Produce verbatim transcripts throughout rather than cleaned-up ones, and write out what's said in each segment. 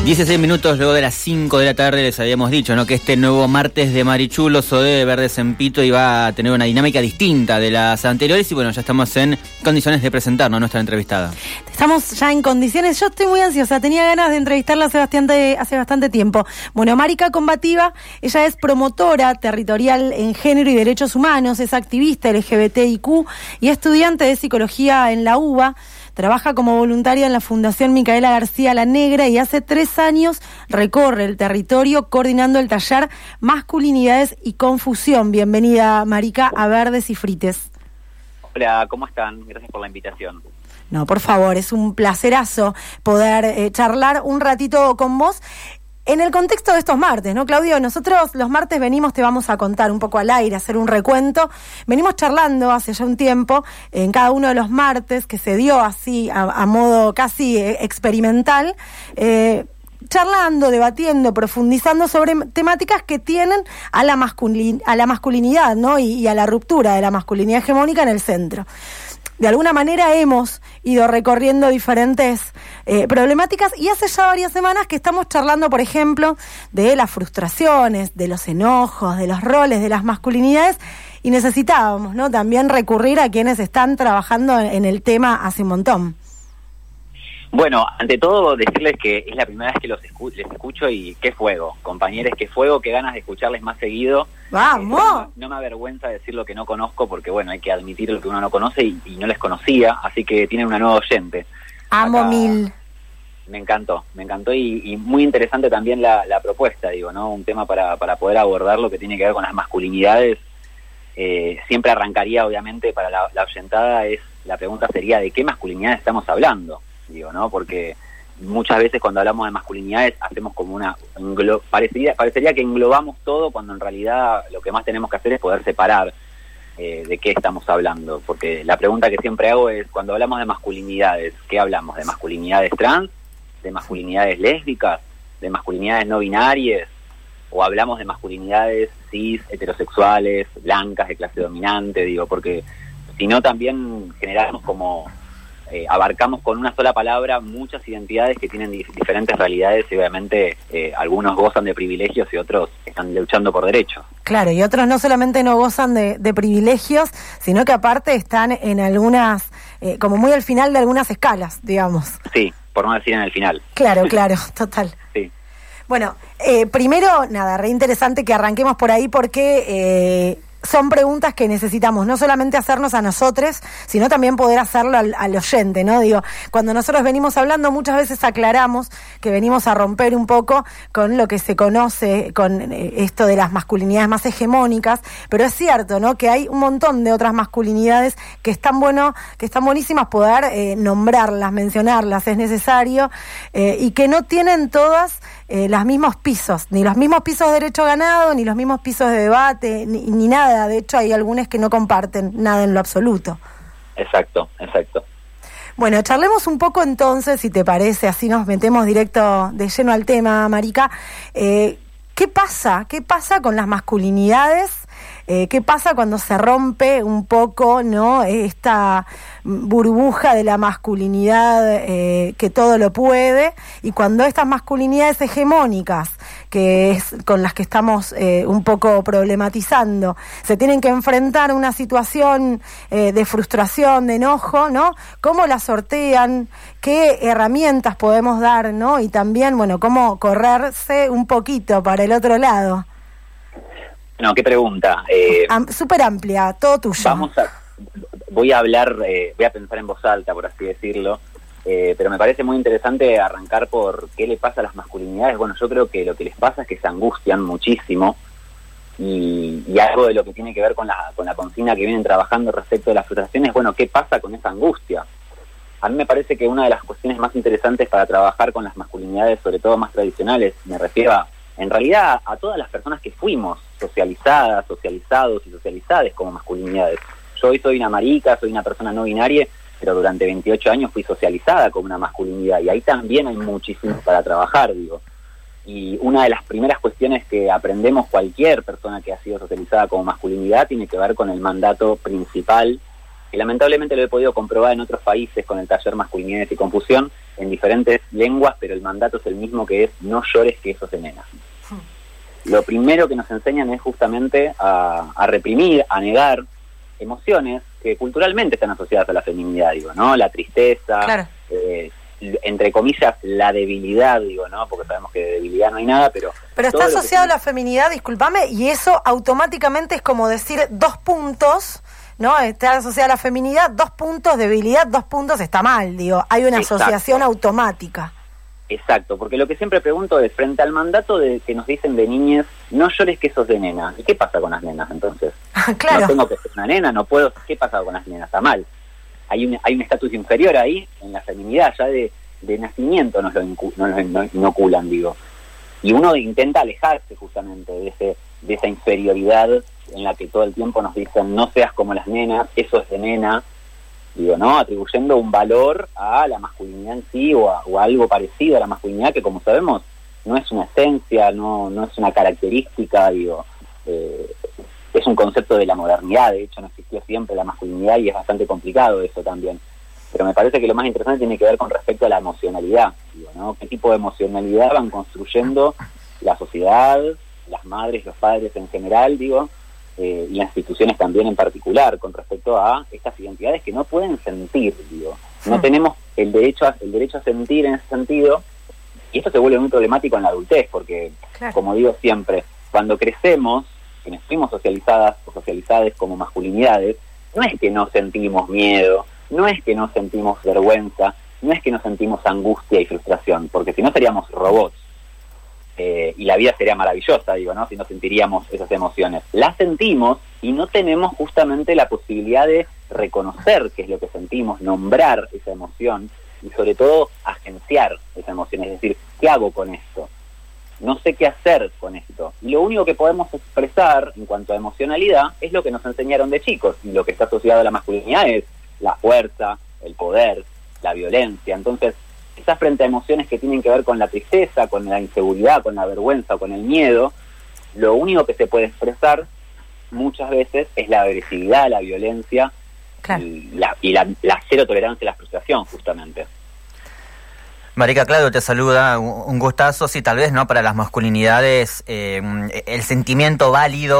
dieciséis minutos luego de las cinco de la tarde les habíamos dicho, ¿no?, que este nuevo martes de Marichulo, Sodé, Verdes en Pito, iba a tener una dinámica distinta de las anteriores y bueno, ya estamos en condiciones de presentarnos a nuestra entrevistada. Estamos ya en condiciones, yo estoy muy ansiosa, tenía ganas de entrevistarla hace bastante, hace bastante tiempo. Bueno, Marica Combativa, ella es promotora territorial en género y derechos humanos, es activista L G B T I Q y estudiante de psicología en la U B A. Trabaja como voluntaria en la Fundación Micaela García La Negra y hace tres años recorre el territorio coordinando el taller Masculinidades y Confusión. Bienvenida, Marica, a Verdes y Frites. Hola, ¿cómo están? Gracias por la invitación. No, por favor, es un placerazo poder eh, charlar un ratito con vos. En el contexto de estos martes, ¿no, Claudio? Nosotros los martes venimos, te vamos a contar un poco al aire, hacer un recuento. Venimos charlando hace ya un tiempo, en cada uno de los martes, que se dio así, a, a modo casi experimental, eh, charlando, debatiendo, profundizando sobre temáticas que tienen a la, masculin- a la masculinidad, ¿no? Y, y a la ruptura de la masculinidad hegemónica en el centro. De alguna manera hemos ido recorriendo diferentes eh, problemáticas y hace ya varias semanas que estamos charlando, por ejemplo, de las frustraciones, de los enojos, de los roles, de las masculinidades y necesitábamos, ¿no?, también recurrir a quienes están trabajando en el tema hace un montón. Bueno, ante todo decirles que es la primera vez que los escu- les escucho y qué fuego, compañeros, qué fuego, qué ganas de escucharles más seguido. ¡Vamos! Eh, no, no me avergüenza decir lo que no conozco porque, bueno, hay que admitir lo que uno no conoce y, y no les conocía, así que tienen una nueva oyente. Amo Acá, mil. Me encantó, me encantó y, y muy interesante también la, la propuesta, digo, ¿no? Un tema para, para poder abordar lo que tiene que ver con las masculinidades. Eh, siempre arrancaría, obviamente, para la, la oyentada, es la pregunta sería ¿de qué masculinidad estamos hablando? Digo, ¿no? Porque muchas veces cuando hablamos de masculinidades hacemos como una englo- parecería, parecería que englobamos todo cuando en realidad lo que más tenemos que hacer es poder separar eh, de qué estamos hablando, porque la pregunta que siempre hago es cuando hablamos de masculinidades, ¿qué hablamos? ¿De masculinidades trans? ¿De masculinidades lésbicas? ¿De masculinidades no binarias? ¿O hablamos de masculinidades cis, heterosexuales, blancas, de clase dominante? Digo, porque si no también generamos como Eh, abarcamos con una sola palabra muchas identidades que tienen di- diferentes realidades y obviamente eh, algunos gozan de privilegios y otros están luchando por derechos. Claro, y otros no solamente no gozan de, de privilegios, sino que aparte están en algunas, eh, como muy al final de algunas escalas, digamos. Sí, por no decir en el final. Claro, claro, total. Sí. Bueno, eh, primero, nada, re interesante que arranquemos por ahí porque eh, son preguntas que necesitamos no solamente hacernos a nosotros, sino también poder hacerlo al, al oyente, ¿no? Digo, cuando nosotros venimos hablando, muchas veces aclaramos que venimos a romper un poco con lo que se conoce, con eh, esto de las masculinidades más hegemónicas, pero es cierto, ¿no?, que hay un montón de otras masculinidades que están bueno, que están buenísimas poder eh, nombrarlas, mencionarlas, es necesario, eh, y que no tienen todas eh, los mismos pisos, ni los mismos pisos de derecho ganado, ni los mismos pisos de debate, ni, ni nada. De hecho, hay algunos que no comparten nada en lo absoluto. Exacto, exacto. Bueno, charlemos un poco entonces, si te parece, así nos metemos directo de lleno al tema, Marica. Eh, ¿Qué pasa? ¿Qué pasa con las masculinidades? Eh, ¿Qué pasa cuando se rompe un poco, ¿no?, esta burbuja de la masculinidad eh, que todo lo puede, y cuando estas masculinidades hegemónicas, que es con las que estamos eh, un poco problematizando, se tienen que enfrentar a una situación eh, de frustración, de enojo, ¿no? ¿Cómo la sortean? ¿Qué herramientas podemos dar, ¿no? Y también, bueno, cómo correrse un poquito para el otro lado. No, qué pregunta. Eh, Am- Súper amplia, todo tuyo. Vamos a, voy a hablar, eh, voy a pensar en voz alta, por así decirlo, eh, pero me parece muy interesante arrancar por qué le pasa a las masculinidades. Bueno, yo creo que lo que les pasa es que se angustian muchísimo y, y algo de lo que tiene que ver con la, con la consigna que vienen trabajando respecto de las frustraciones, bueno, ¿qué pasa con esa angustia? A mí me parece que una de las cuestiones más interesantes para trabajar con las masculinidades, sobre todo más tradicionales, me refiero a, en realidad, a todas las personas que fuimos socializadas, socializados y socializades como masculinidades. Yo hoy soy una marica, soy una persona no binaria, pero durante veintiocho años fui socializada como una masculinidad y ahí también hay muchísimo para trabajar, digo. Y una de las primeras cuestiones que aprendemos cualquier persona que ha sido socializada como masculinidad tiene que ver con el mandato principal, que lamentablemente lo he podido comprobar en otros países con el taller Masculinidades y Confusión, en diferentes lenguas, pero el mandato es el mismo, que es no llores que eso se nena. Lo primero que nos enseñan es justamente a, a reprimir, a negar emociones que culturalmente están asociadas a la feminidad, digo, ¿no? La tristeza, claro. eh, entre comillas, la debilidad, digo, ¿no? Porque sabemos que de debilidad no hay nada, pero... Pero está asociado a la feminidad, discúlpame, y eso automáticamente es como decir dos puntos, ¿no? Está asociado a la feminidad, dos puntos, debilidad, dos puntos, está mal, digo. Hay una Exacto. asociación automática. Exacto, porque lo que siempre pregunto es, frente al mandato de que nos dicen de niñas, no llores que sos de nena. ¿Y qué pasa con las nenas entonces? Claro. No tengo que ser una nena, no puedo... ¿Qué pasa con las nenas? Está mal. Hay un hay un estatus inferior ahí en la feminidad, ya de, de nacimiento nos lo, incu, nos lo inoculan, digo. Y uno intenta alejarse justamente de ese de esa inferioridad en la que todo el tiempo nos dicen no seas como las nenas, eso es de nena, digo, ¿no? Atribuyendo un valor a la masculinidad en sí o a, o a algo parecido a la masculinidad que, como sabemos, no es una esencia, no, no es una característica, digo, eh, es un concepto de la modernidad. De hecho no existió siempre la masculinidad y es bastante complicado eso también, pero me parece que lo más interesante tiene que ver con respecto a la emocionalidad, digo, ¿no? ¿Qué tipo de emocionalidad van construyendo la sociedad, las madres, los padres en general, digo, eh, y las instituciones también en particular, con respecto a estas identidades que no pueden sentir, digo, no tenemos el derecho a, el derecho a sentir en ese sentido, y esto se vuelve muy problemático en la adultez, porque, claro, como digo siempre, cuando crecemos, quienes fuimos socializadas o socializadas como masculinidades, no es que no sentimos miedo, no es que no sentimos vergüenza, no es que no sentimos angustia y frustración, porque si no seríamos robots, eh, y la vida sería maravillosa, digo, ¿no? Si no sentiríamos esas emociones. Las sentimos y no tenemos justamente la posibilidad de reconocer qué es lo que sentimos, nombrar esa emoción y sobre todo agenciar esa emoción, es decir, ¿qué hago con esto? No sé qué hacer con esto. Y lo único que podemos expresar en cuanto a emocionalidad es lo que nos enseñaron de chicos, y lo que está asociado a la masculinidad es la fuerza, el poder, la violencia. Entonces, quizás frente a emociones que tienen que ver con la tristeza, con la inseguridad, con la vergüenza, con el miedo, lo único que se puede expresar muchas veces es la agresividad, la violencia, claro, y, la, y la, la cero tolerancia a la frustración, justamente. Marica, Claudio te saluda, un gustazo. Sí, tal vez, ¿no? Para las masculinidades eh, el sentimiento válido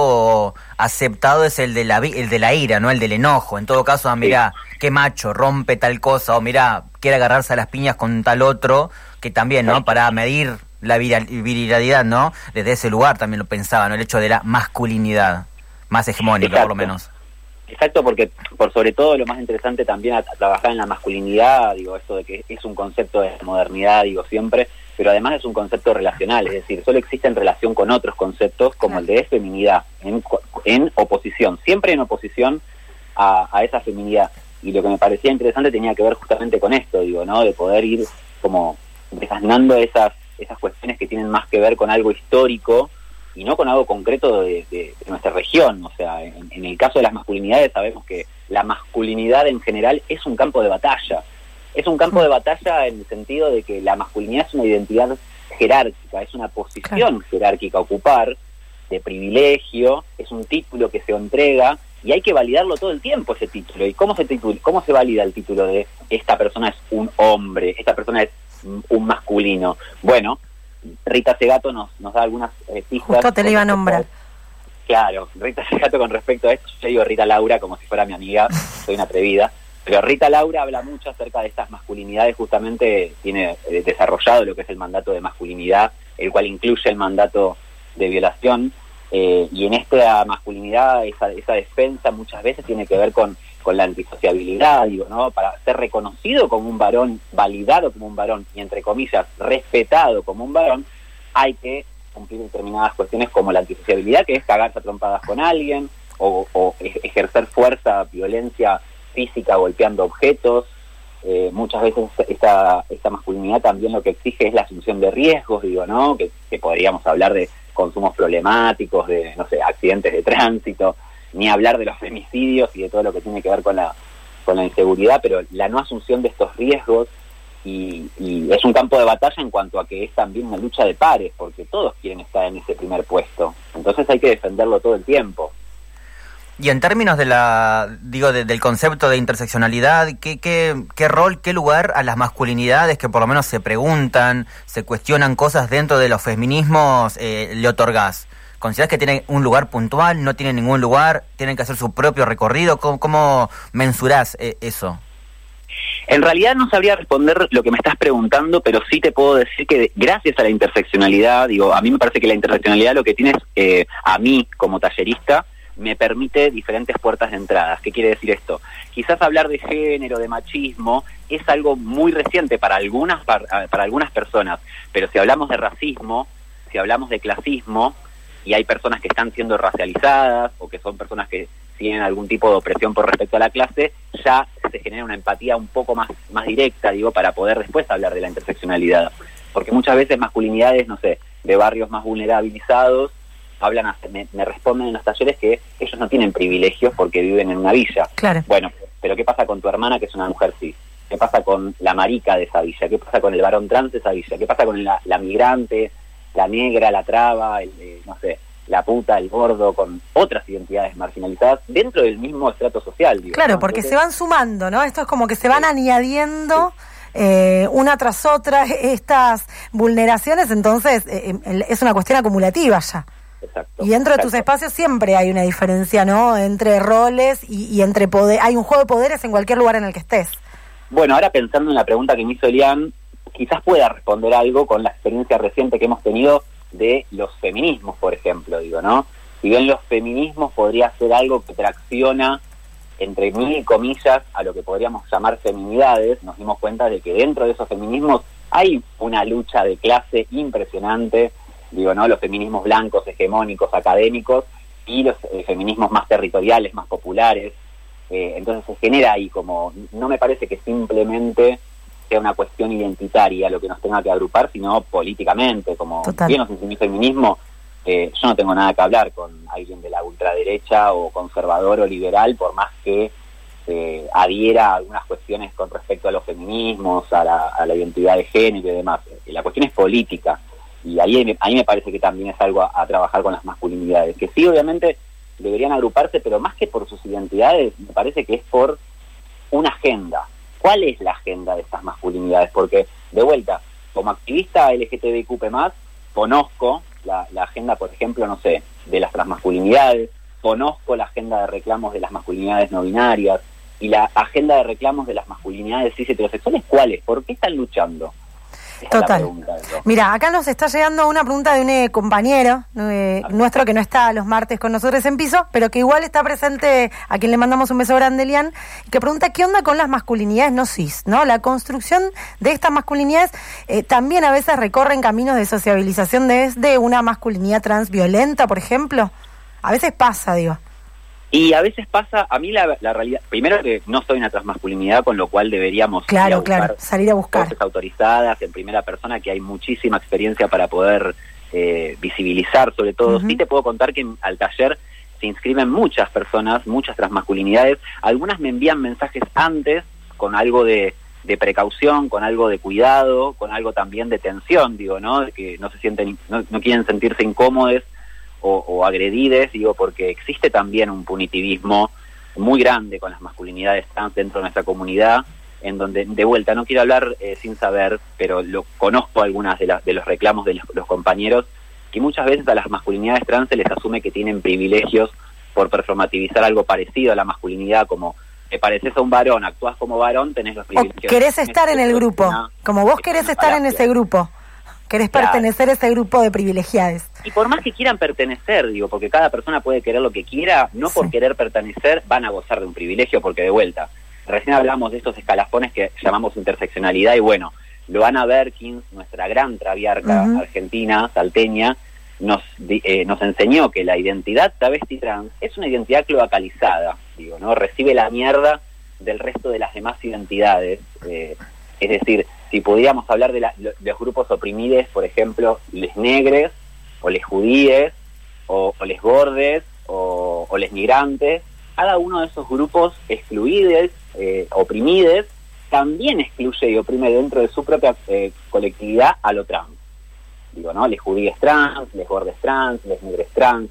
o aceptado es el de la el de la ira, ¿no? El del enojo. En todo caso, ah, mirá, sí, qué macho, rompe tal cosa, o mirá, quiere agarrarse a las piñas con tal otro, que también, ¿no? Para medir la virilidad, ¿no? Desde ese lugar también lo pensaba, ¿no? El hecho de la masculinidad, más hegemónica. Exacto. Por lo menos. Exacto, porque por sobre todo lo más interesante también a, a trabajar en la masculinidad, digo, esto de que es un concepto de modernidad, digo siempre, pero además es un concepto relacional, es decir, solo existe en relación con otros conceptos como el de feminidad, en, en oposición, siempre en oposición a, a esa feminidad. Y lo que me parecía interesante tenía que ver justamente con esto, digo, ¿no? De poder ir como desasnando esas, esas cuestiones que tienen más que ver con algo histórico y no con algo concreto de, de, de nuestra región. O sea, en, en el caso de las masculinidades sabemos que la masculinidad en general es un campo de batalla. Es un campo de batalla en el sentido de que la masculinidad es una identidad jerárquica, es una posición, claro, jerárquica a ocupar, de privilegio, es un título que se entrega y hay que validarlo todo el tiempo, ese título. ¿Y cómo se, titul- cómo se valida el título de esta persona es un hombre, esta persona es un masculino? Bueno, Rita Segato nos, nos da algunas eh, pistas. Justo te le iba a nombrar. Claro, Rita Segato con respecto a esto, yo digo Rita Laura como si fuera mi amiga, soy una atrevida, pero Rita Laura habla mucho acerca de estas masculinidades, justamente tiene eh, desarrollado lo que es el mandato de masculinidad, el cual incluye el mandato de violación, eh, y en esta masculinidad, esa, esa defensa muchas veces tiene que ver con, con la antisociabilidad, digo, ¿no? Para ser reconocido como un varón, validado como un varón y entre comillas respetado como un varón, hay que cumplir determinadas cuestiones como la antisociabilidad, que es cagarse a trompadas con alguien o, o ejercer fuerza, violencia física golpeando objetos. Eh, muchas veces esta, esta masculinidad también lo que exige es la asunción de riesgos, digo, ¿no? Que, que podríamos hablar de consumos problemáticos, de, no sé, accidentes de tránsito, ni hablar de los femicidios y de todo lo que tiene que ver con la con la inseguridad, pero la no asunción de estos riesgos, y, y es un campo de batalla en cuanto a que es también una lucha de pares, porque todos quieren estar en ese primer puesto, entonces hay que defenderlo todo el tiempo. Y en términos de la, digo, de, del concepto de interseccionalidad, ¿qué, qué, qué rol, qué lugar a las masculinidades que por lo menos se preguntan, se cuestionan cosas dentro de los feminismos eh, le otorgás? ¿Considerás que tienen un lugar puntual, no tienen ningún lugar, tienen que hacer su propio recorrido? ¿Cómo, cómo mensurás eh, eso? En realidad no sabría responder lo que me estás preguntando, pero sí te puedo decir que gracias a la interseccionalidad, digo, a mí me parece que la interseccionalidad lo que tiene es, eh, a mí como tallerista, me permite diferentes puertas de entrada. ¿Qué quiere decir esto? Quizás hablar de género, de machismo, es algo muy reciente para algunas, para, para algunas personas, pero si hablamos de racismo, si hablamos de clasismo, y hay personas que están siendo racializadas, o que son personas que tienen algún tipo de opresión por respecto a la clase, ya se genera una empatía un poco más, más directa, digo, para poder después hablar de la interseccionalidad. Porque muchas veces masculinidades, no sé, de barrios más vulnerabilizados, hablan, me, me responden en los talleres que ellos no tienen privilegios porque viven en una villa. Claro. Bueno, pero ¿qué pasa con tu hermana que es una mujer cis? ¿Qué pasa con la marica de esa villa? ¿Qué pasa con el varón trans de esa villa? ¿Qué pasa con la, la migrante, la negra, la traba, el, eh, no sé, la puta, el gordo, con otras identidades marginalizadas dentro del mismo estrato social? Digo, claro, ¿no? porque Entonces, se van sumando, ¿no? Esto es como que se van sí. añadiendo... Sí. Eh, una tras otra estas vulneraciones, entonces eh, es una cuestión acumulativa ya. Exacto, y dentro de exacto. tus espacios siempre hay una diferencia, ¿no? Entre roles y, y entre poder, hay un juego de poderes en cualquier lugar en el que estés. Bueno, ahora pensando en la pregunta que me hizo Elian, quizás pueda responder algo con la experiencia reciente que hemos tenido de los feminismos, por ejemplo, digo, ¿no? Si bien los feminismos podría ser algo que tracciona entre mil comillas a lo que podríamos llamar feminidades, nos dimos cuenta de que dentro de esos feminismos hay una lucha de clase impresionante, digo, ¿no? Los feminismos blancos, hegemónicos, académicos, y los eh, feminismos más territoriales, más populares. Eh, entonces se genera ahí como, no me parece que simplemente sea una cuestión identitaria lo que nos tenga que agrupar, sino políticamente, como Total. bien nos enseñó el feminismo. Eh, yo no tengo nada que hablar con alguien de la ultraderecha o conservador o liberal, por más que eh, adhiera a algunas cuestiones con respecto a los feminismos, a la, a la identidad de género y demás. Eh, la cuestión es política, y ahí, ahí me parece que también es algo a, a trabajar con las masculinidades, que sí, obviamente, deberían agruparse, pero más que por sus identidades, me parece que es por una agenda. ¿Cuál es la agenda de estas masculinidades? Porque, de vuelta, como activista L G T B Q P más, conozco La, la agenda, por ejemplo, no sé, de las transmasculinidades, conozco la agenda de reclamos de las masculinidades no binarias, y la agenda de reclamos de las masculinidades cis heterosexuales, ¿cuáles? ¿Por qué están luchando? Esa Total. es la pregunta, ¿no? Mira, acá nos está llegando una pregunta de un eh, compañero eh, nuestro que no está los martes con nosotros en piso, pero que igual está presente, a quien le mandamos un beso grande, Elian, que pregunta qué onda con las masculinidades no cis, ¿no? La construcción de estas masculinidades eh, también a veces recorren caminos de sociabilización desde una masculinidad trans violenta, por ejemplo. A veces pasa, digo. Y a veces pasa, a mí la, la realidad, primero que no soy una transmasculinidad, con lo cual deberíamos claro, claro, salir a buscar voces autorizadas en primera persona, que hay muchísima experiencia para poder eh, visibilizar, sobre todo. Uh-huh. Sí te puedo contar que al taller se inscriben muchas personas, muchas transmasculinidades, algunas me envían mensajes antes con algo de, de precaución, con algo de cuidado, con algo también de tensión, digo, ¿no? Que no se sienten, no, no quieren sentirse incómodos O, o agredides, digo, porque existe también un punitivismo muy grande con las masculinidades trans dentro de nuestra comunidad, en donde, de vuelta, no quiero hablar eh, sin saber, pero lo conozco algunas de, la, de los reclamos de los, los compañeros, que muchas veces a las masculinidades trans se les asume que tienen privilegios por performativizar algo parecido a la masculinidad, como te pareces a un varón, actúas como varón, tenés los privilegios. O querés estar en el grupo, una, como vos querés estar en ese grupo. Querés claro. pertenecer a ese grupo de privilegiados. Y por más que quieran pertenecer, digo, porque cada persona puede querer lo que quiera, no sí. por querer pertenecer van a gozar de un privilegio, porque de vuelta, recién hablamos de estos escalafones que llamamos interseccionalidad, y bueno, Loana Berkins, nuestra gran traviarca uh-huh. argentina, salteña, nos, eh, nos enseñó que la identidad travesti trans es una identidad cloacalizada, digo, ¿no? Recibe la mierda del resto de las demás identidades, eh, es decir, si podríamos hablar de, la, de los grupos oprimidos, por ejemplo, les negres, o les judíes, o, o les gordes, o, o les migrantes, cada uno de esos grupos excluidos, eh, oprimidos, también excluye y oprime dentro de su propia eh, colectividad a lo trans. Digo, ¿no? Les judíes trans, les gordes trans, les negres trans,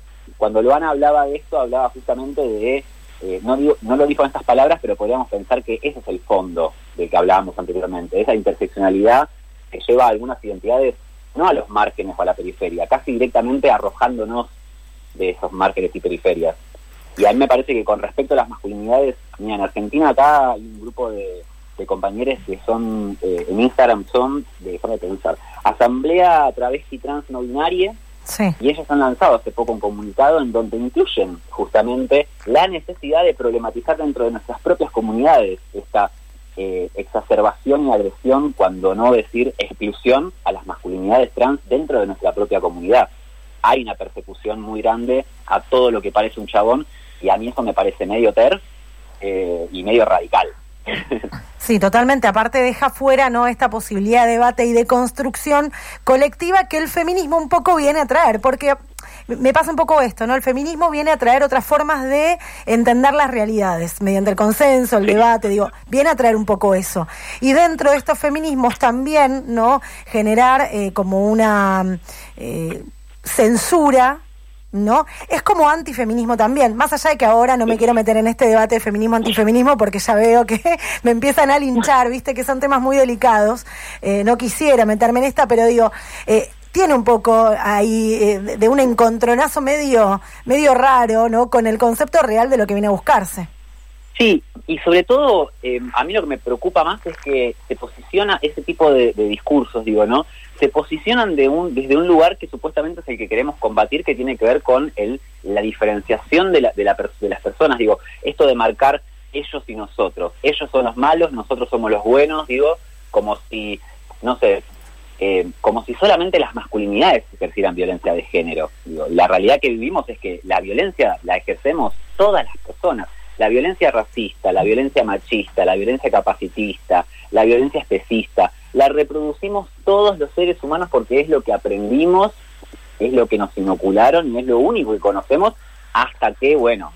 cuando Luana hablaba de esto, hablaba justamente de, eh, no, digo, no lo dijo en estas palabras, pero podríamos pensar que ese es el fondo del que hablábamos anteriormente, esa interseccionalidad que lleva a algunas identidades no a los márgenes o a la periferia, casi directamente arrojándonos de esos márgenes y periferias. Y a mí me parece que con respecto a las masculinidades, mira, en Argentina acá hay un grupo de, de compañeros que son, eh, en Instagram son, de, déjame pensar, Asamblea Travesti Trans No Binaria, sí. Y ellos han lanzado hace poco un comunicado en donde incluyen justamente la necesidad de problematizar dentro de nuestras propias comunidades esta eh, exacerbación y agresión, cuando no decir exclusión, a las masculinidades trans dentro de nuestra propia comunidad. Hay una persecución muy grande a todo lo que parece un chabón, y a mí eso me parece medio ter eh, y medio radical. Sí, totalmente. Aparte deja fuera, ¿no?, esta posibilidad de debate y de construcción colectiva que el feminismo un poco viene a traer, porque me pasa un poco esto, ¿no? El feminismo viene a traer otras formas de entender las realidades, mediante el consenso, el debate, digo, viene a traer un poco eso. Y dentro de estos feminismos también, ¿no?, generar eh, como una eh, censura, ¿no? Es como antifeminismo también, más allá de que ahora no me quiero meter en este debate de feminismo-antifeminismo porque ya veo que me empiezan a linchar, viste que son temas muy delicados, eh, no quisiera meterme en esta, pero digo, eh, tiene un poco ahí eh, de un encontronazo medio, medio raro, ¿no?, con el concepto real de lo que viene a buscarse. Sí, y sobre todo, eh, a mí lo que me preocupa más es que se posiciona ese tipo de, de discursos, digo, ¿no? Se posicionan de un, desde un lugar que supuestamente es el que queremos combatir, que tiene que ver con el, la diferenciación de, la, de, la, de las personas, digo, esto de marcar ellos y nosotros, ellos son los malos, nosotros somos los buenos, digo, como si, no sé, eh, como si solamente las masculinidades ejercieran violencia de género, digo, la realidad que vivimos es que la violencia la ejercemos todas las personas. La violencia racista, la violencia machista, la violencia capacitista, la violencia especista, la reproducimos todos los seres humanos porque es lo que aprendimos, es lo que nos inocularon y es lo único que conocemos, hasta que, bueno,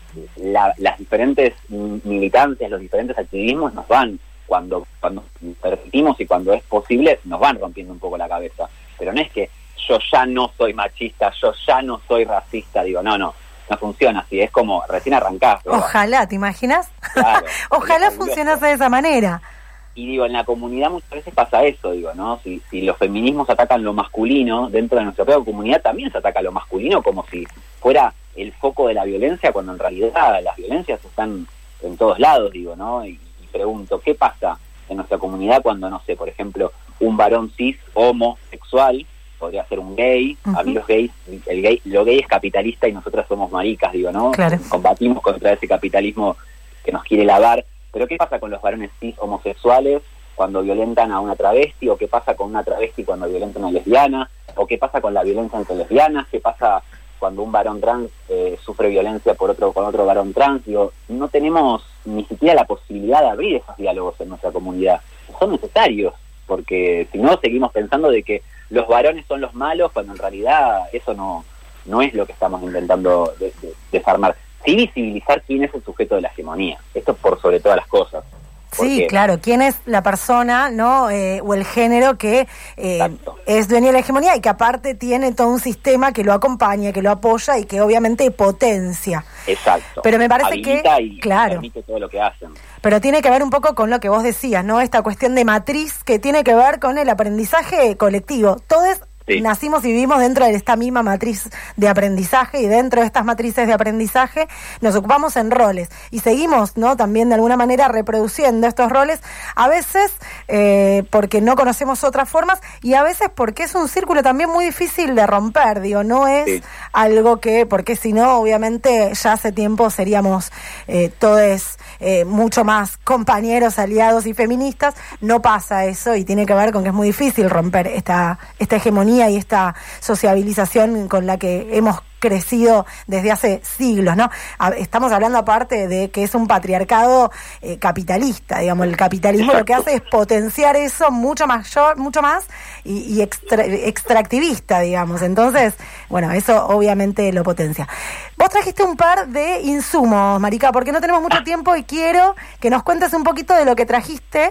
la, las diferentes militancias, los diferentes activismos nos van, cuando, cuando permitimos y cuando es posible, nos van rompiendo un poco la cabeza. Pero no es que yo ya no soy machista, yo ya no soy racista, digo, no, no. No funciona así, es como recién arrancás. ¿verdad? Ojalá, ¿te imaginas? Claro, Ojalá funcionase de esa manera. Y digo, en la comunidad muchas veces pasa eso, digo, ¿no? Si, si los feminismos atacan lo masculino, dentro de nuestra propia comunidad también se ataca lo masculino como si fuera el foco de la violencia, cuando en realidad las violencias están en todos lados, digo, ¿no? Y, y pregunto, ¿qué pasa en nuestra comunidad cuando, no sé, por ejemplo, un varón cis, homosexual, podría ser un gay, uh-huh. A mí los gays, el gay, lo gay es capitalista y nosotras somos maricas, digo, ¿no? Claro. Combatimos contra ese capitalismo que nos quiere lavar, pero ¿qué pasa con los varones cis homosexuales cuando violentan a una travesti? ¿O qué pasa con una travesti cuando violentan a una lesbiana? ¿O qué pasa con la violencia entre lesbianas? ¿Qué pasa cuando un varón trans eh, sufre violencia por otro con otro varón trans? Digo, no tenemos ni siquiera la posibilidad de abrir esos diálogos en nuestra comunidad. Son necesarios, porque si no seguimos pensando de que los varones son los malos, cuando en realidad eso no, no es lo que estamos intentando de, de, desarmar. Sí visibilizar quién es el sujeto de la hegemonía, esto por sobre todas las cosas. Sí, claro, quién es la persona, ¿no? Eh, o el género que eh, es dueño de la hegemonía y que aparte tiene todo un sistema que lo acompaña, que lo apoya y que obviamente potencia. Exacto. Pero me parece Habilita que, y claro, permite todo lo que hacen. Pero tiene que ver un poco con lo que vos decías, ¿no? Esta cuestión de matriz que tiene que ver con el aprendizaje colectivo. Todos sí. Nacimos y vivimos dentro de esta misma matriz de aprendizaje y dentro de estas matrices de aprendizaje nos ocupamos en roles y seguimos, ¿no? También de alguna manera reproduciendo estos roles, a veces eh, porque no conocemos otras formas y a veces porque es un círculo también muy difícil de romper, digo, no es sí. algo que, porque si no, obviamente ya hace tiempo seríamos eh, todos eh, mucho más compañeros, aliados y feministas, no pasa eso y tiene que ver con que es muy difícil romper esta, esta hegemonía y esta sociabilización con la que hemos crecido desde hace siglos, ¿no? Estamos hablando aparte de que es un patriarcado eh, capitalista, digamos, el capitalismo Exacto. Lo que hace es potenciar eso mucho mayor, mucho más y, y extra, extractivista, digamos. Entonces, bueno, eso obviamente lo potencia. Vos trajiste un par de insumos, Marica, porque no tenemos mucho tiempo y quiero que nos cuentes un poquito de lo que trajiste.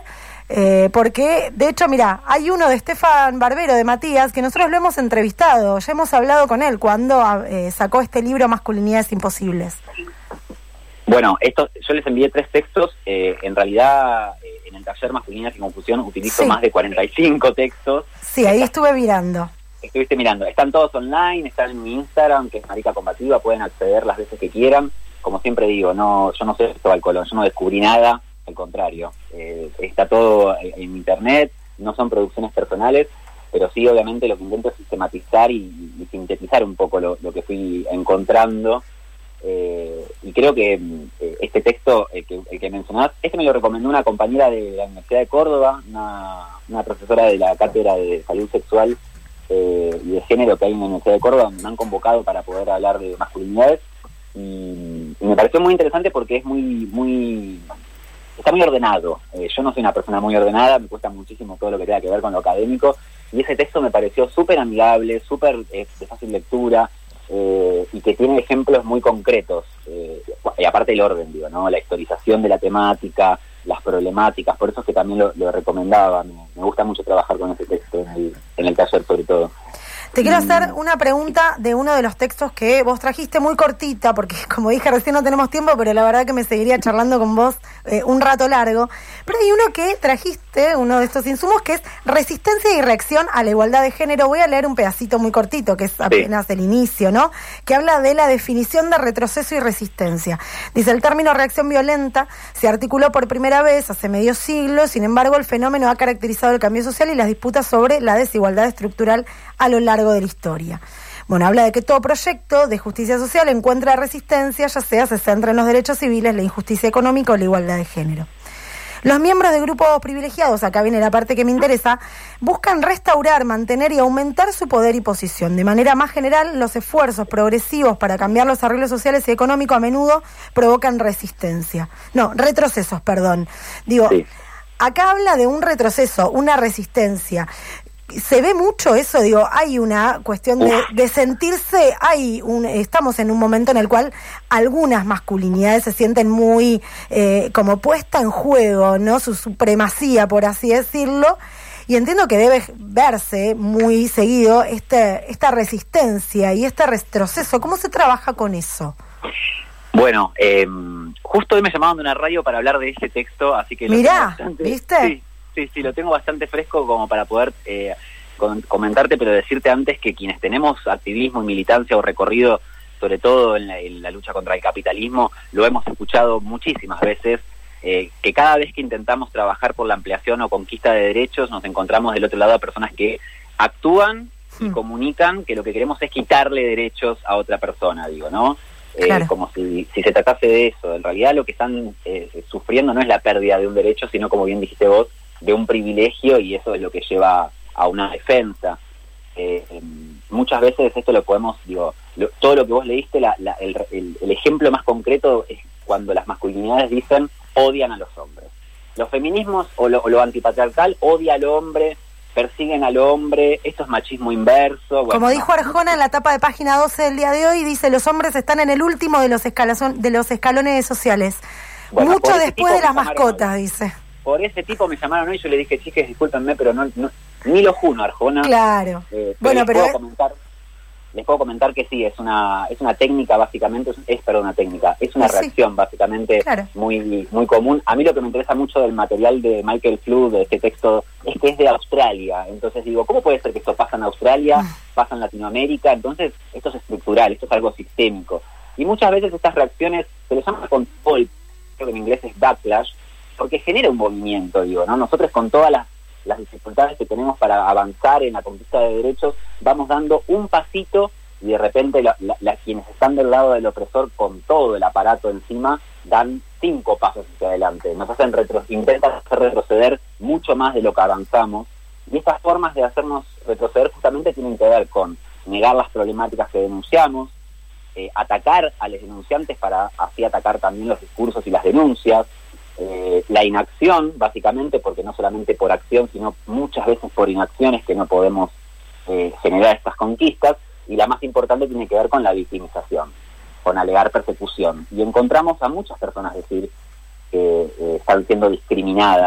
Eh, porque, de hecho, mira, hay uno de Estefan Barbero, de Matías, que nosotros lo hemos entrevistado, ya hemos hablado con él cuando eh, sacó este libro Masculinidades Imposibles. Bueno, esto, yo les envié tres textos, eh, en realidad eh, en el taller Masculinidades y Confusión utilizo sí. más de cuarenta y cinco textos. Sí, ahí estuve mirando. Estuviste mirando, están todos online, están en mi Instagram, que es Marica Combativa, pueden acceder las veces que quieran. Como siempre digo, no, yo no soy Cristóbal Colón, yo no descubrí nada, al contrario, eh, está todo en, en internet, no son producciones personales, pero sí obviamente lo que intento es sistematizar y, y sintetizar un poco lo, lo que fui encontrando, eh, y creo que eh, este texto, el que, el que mencionabas, este me lo recomendó una compañera de la Universidad de Córdoba, una, una profesora de la Cátedra de Salud Sexual eh, y de Género que hay en la Universidad de Córdoba, me han convocado para poder hablar de masculinidades, y, y me pareció muy interesante porque es muy, muy está muy ordenado. Eh, yo no soy una persona muy ordenada, me cuesta muchísimo todo lo que tenga que ver con lo académico, y ese texto me pareció súper amigable, súper eh, de fácil lectura, eh, y que tiene ejemplos muy concretos, eh, y aparte el orden, digo, ¿no? La historización de la temática, las problemáticas, por eso es que también lo, lo recomendaba. Me, me gusta mucho trabajar con ese texto en el, en el taller sobre todo. Te quiero hacer una pregunta de uno de los textos que vos trajiste, muy cortita, porque como dije recién no tenemos tiempo, pero la verdad que me seguiría charlando con vos eh, un rato largo. Pero hay uno que trajiste, uno de estos insumos, que es Resistencia y Reacción a la Igualdad de Género. Voy a leer un pedacito muy cortito, que es apenas sí. el inicio, ¿no? Que habla de la definición de retroceso y resistencia. Dice, el término reacción violenta se articuló por primera vez hace medio siglo, sin embargo el fenómeno ha caracterizado el cambio social y las disputas sobre la desigualdad estructural a lo largo de la historia. Bueno, habla de que todo proyecto de justicia social encuentra resistencia, ya sea se centra en los derechos civiles, la injusticia económica o la igualdad de género. Los miembros de grupos privilegiados, acá viene la parte que me interesa, buscan restaurar, mantener y aumentar su poder y posición. De manera más general, los esfuerzos progresivos para cambiar los arreglos sociales y económicos a menudo provocan resistencia. No, retrocesos, perdón. Digo, sí. Acá habla de un retroceso, una resistencia. Se ve mucho eso, digo, hay una cuestión de, de sentirse, hay un, estamos en un momento en el cual algunas masculinidades se sienten muy eh, como puesta en juego, ¿no? Su supremacía, por así decirlo, y entiendo que debe verse muy seguido este, esta resistencia y este retroceso. ¿Cómo se trabaja con eso? Bueno, eh, justo hoy me llamaban de una radio para hablar de este texto, así que... Mirá, ¿viste? Sí. Sí, sí, lo tengo bastante fresco como para poder eh, con, comentarte, pero decirte antes que quienes tenemos activismo y militancia o recorrido, sobre todo en la, en la lucha contra el capitalismo, lo hemos escuchado muchísimas veces, eh, que cada vez que intentamos trabajar por la ampliación o conquista de derechos, nos encontramos del otro lado a personas que actúan y hmm. comunican que lo que queremos es quitarle derechos a otra persona, digo, ¿no? Eh, claro. Como si, si se tratase de eso. En realidad lo que están eh, sufriendo no es la pérdida de un derecho, sino, como bien dijiste vos, de un privilegio, y eso es lo que lleva a una defensa. Eh, eh, muchas veces esto lo podemos, digo, lo, todo lo que vos leíste, la, la, el, el, el ejemplo más concreto es cuando las masculinidades dicen odian a los hombres. Los feminismos o lo, o lo antipatriarcal odia al hombre, persiguen al hombre, esto es machismo inverso. Bueno, como dijo Arjona en la tapa de página doce del día de hoy, dice, los hombres están en el último de los, escalazón, de los escalones sociales. Bueno, mucho después de las mascotas, hoy. Dice. Por ese tipo me llamaron hoy, yo le dije, chicas, discúlpenme, pero no, no ni lo juno Arjona. Claro. Eh, bueno, les pero... Puedo comentar, les puedo comentar que sí, es una es una técnica básicamente, es, es perdón, una técnica, es una sí. reacción básicamente claro. muy muy común. A mí lo que me interesa mucho del material de Michael Flood, de este texto, es que es de Australia. Entonces digo, ¿cómo puede ser que esto pasa en Australia, pasa en Latinoamérica? Entonces esto es estructural, esto es algo sistémico. Y muchas veces estas reacciones se les llama control, creo que en inglés es backlash, porque genera un movimiento, digo, ¿no? Nosotros con todas las, las dificultades que tenemos para avanzar en la conquista de derechos, vamos dando un pasito y de repente la, la, la, quienes están del lado del opresor con todo el aparato encima, dan cinco pasos hacia adelante, nos hacen retro, intentan hacer retroceder mucho más de lo que avanzamos, y estas formas de hacernos retroceder justamente tienen que ver con negar las problemáticas que denunciamos, eh, atacar a los denunciantes para así atacar también los discursos y las denuncias, Eh, la inacción, básicamente, porque no solamente por acción, sino muchas veces por inacciones que no podemos eh, generar estas conquistas, y la más importante tiene que ver con la victimización, con alegar persecución. Y encontramos a muchas personas decir que eh, están siendo discriminadas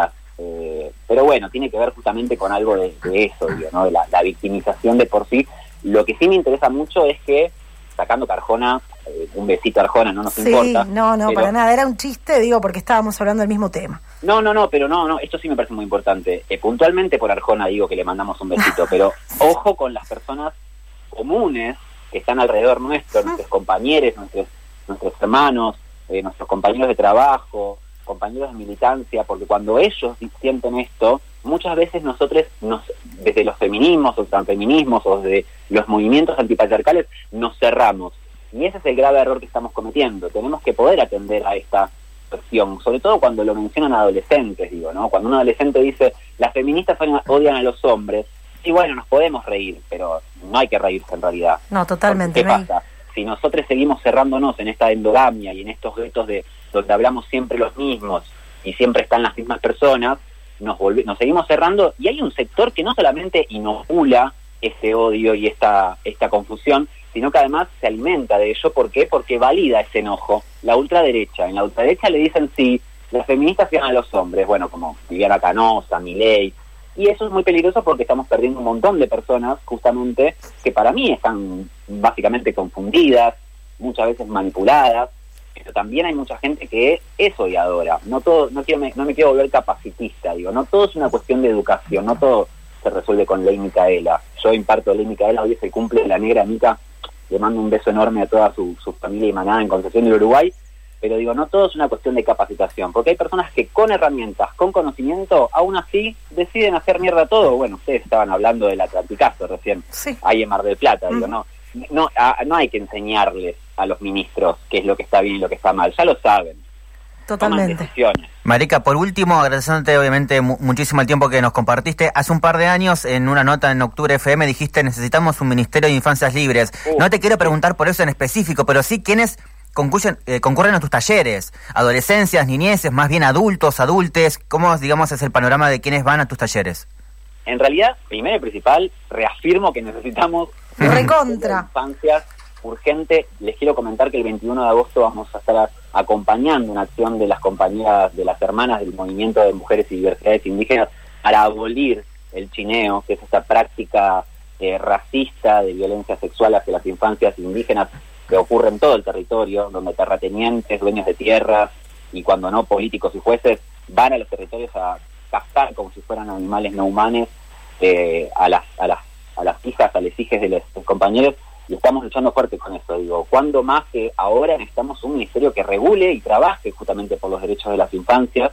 Eh, pero bueno, tiene que ver justamente con algo de, de eso, digo, ¿no? De la, la victimización de por sí. Lo que sí me interesa mucho es que, sacando Arjona, eh, un besito a Arjona, no nos sí, importa. no, no, pero... para nada, era un chiste, digo, porque estábamos hablando del mismo tema. No, no, no, pero no, no, esto sí me parece muy importante. Eh, puntualmente por Arjona digo que le mandamos un besito, pero ojo con las personas comunes que están alrededor nuestro, nuestros compañeros, nuestros, nuestros hermanos, eh, nuestros compañeros de trabajo, compañeros de militancia, porque cuando ellos sienten esto, muchas veces nosotros, nos, desde los feminismos o transfeminismos o desde los movimientos antipatriarcales, nos cerramos. Y ese es el grave error que estamos cometiendo. Tenemos que poder atender a esta cuestión, sobre todo cuando lo mencionan adolescentes, digo, ¿no? Cuando un adolescente dice, las feministas odian a los hombres, y bueno, nos podemos reír, pero no hay que reírse en realidad. No, totalmente. ¿Qué pasa? Si nosotros seguimos cerrándonos en esta endogamia y en estos guetos de donde hablamos siempre los mismos y siempre están las mismas personas, nos, volve, nos seguimos cerrando, y hay un sector que no solamente inocula ese odio y esta, esta confusión, sino que además se alimenta de ello. ¿Por qué? Porque valida ese enojo. La ultraderecha, en la ultraderecha le dicen sí, las feministas odian a los hombres, bueno, como Viviana Canosa, Milei, y eso es muy peligroso porque estamos perdiendo un montón de personas, justamente, que para mí están básicamente confundidas, muchas veces manipuladas, pero también hay mucha gente que es odiadora. No todo, no quiero, no me quiero volver capacitista, digo, no todo es una cuestión de educación, no todo se resuelve con Ley Micaela. Yo imparto Ley Micaela, hoy es el cumple de la negra Mica, le mando un beso enorme a toda su, su familia y manada en Concepción del Uruguay, pero digo, no todo es una cuestión de capacitación, porque hay personas que con herramientas, con conocimiento, aún así deciden hacer mierda todo. Bueno, ustedes estaban hablando del Atlanticazo recién, sí. Ahí en Mar del Plata, mm. digo, no, no, a, no hay que enseñarles a los ministros qué es lo que está bien y lo que está mal, ya lo saben. Totalmente. Marica, por último, agradeciéndote obviamente mu- muchísimo el tiempo que nos compartiste. Hace un par de años, en una nota en Octubre F M, dijiste, necesitamos un Ministerio de Infancias Libres. Uh, no te quiero preguntar por eso en específico, pero sí quiénes concurren, eh, concurren a tus talleres. Adolescencias, niñeces, más bien adultos, adultes. ¿Cómo, digamos, es el panorama de quienes van a tus talleres? En realidad, primero y principal, reafirmo que necesitamos recontra infancias urgente. Les quiero comentar que el veintiuno de agosto vamos a estar acompañando una acción de las compañeras, de las hermanas del Movimiento de Mujeres y Diversidades Indígenas para abolir el chineo, que es esta práctica eh, racista de violencia sexual hacia las infancias indígenas que ocurre en todo el territorio, donde terratenientes, dueños de tierras y cuando no políticos y jueces van a los territorios a cazar como si fueran animales no humanos eh, a las a las a las hijas, a las hijas de los, los compañeros. Y estamos luchando fuerte con eso, digo, ¿cuándo más que ahora necesitamos un ministerio que regule y trabaje justamente por los derechos de las infancias?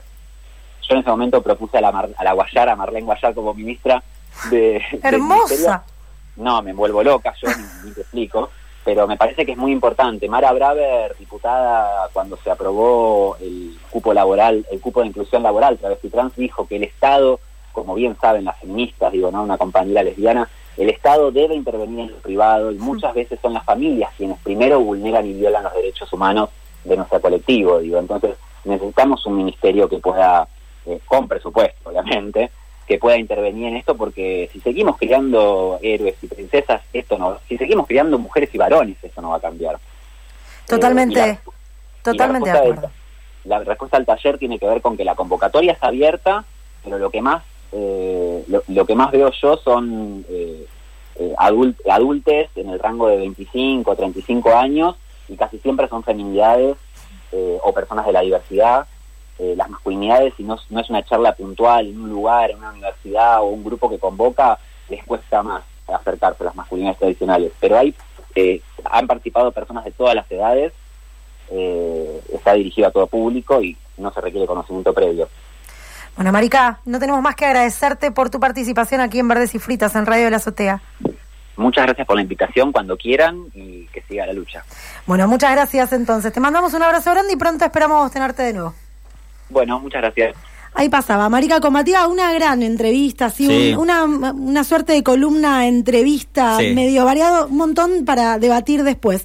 Yo en ese momento propuse a la, Mar, a la Guayar, a Marlene Guayar como ministra de... ¡Hermosa! No, me vuelvo loca, yo ni, ni te explico, pero me parece que es muy importante. Mara Braver, diputada, cuando se aprobó el cupo laboral, el cupo de inclusión laboral, travesti trans, dijo que el Estado, como bien saben las feministas, digo, no una compañera lesbiana, el Estado debe intervenir en lo privado y muchas veces son las familias quienes primero vulneran y violan los derechos humanos de nuestro colectivo, digo. Entonces necesitamos un ministerio que pueda, eh, con presupuesto obviamente, que pueda intervenir en esto, porque si seguimos criando héroes y princesas, esto no, si seguimos criando mujeres y varones, esto no va a cambiar. Totalmente, eh, la, totalmente la de acuerdo. De, la respuesta al taller tiene que ver con que la convocatoria está abierta, pero lo que más Eh, lo, lo que más veo yo son eh, eh, adult, adultes en el rango de veinticinco, treinta y cinco años, y casi siempre son feminidades eh, o personas de la diversidad. Eh, las masculinidades, si no, no es una charla puntual en un lugar, en una universidad o un grupo que convoca, les cuesta más acercarse a las masculinidades tradicionales. Pero hay eh, han participado personas de todas las edades, eh, está dirigido a todo público y no se requiere conocimiento previo. Bueno, Marica, no tenemos más que agradecerte por tu participación aquí en Verdes y Fritas, en Radio de la Azotea. Muchas gracias por la invitación, cuando quieran, y que siga la lucha. Bueno, muchas gracias entonces. Te mandamos un abrazo grande y pronto esperamos tenerte de nuevo. Bueno, muchas gracias. Ahí pasaba Marica Combativa, una gran entrevista, ¿sí? Sí. Un, una, una suerte de columna, entrevista, sí. Medio variado, un montón para debatir después.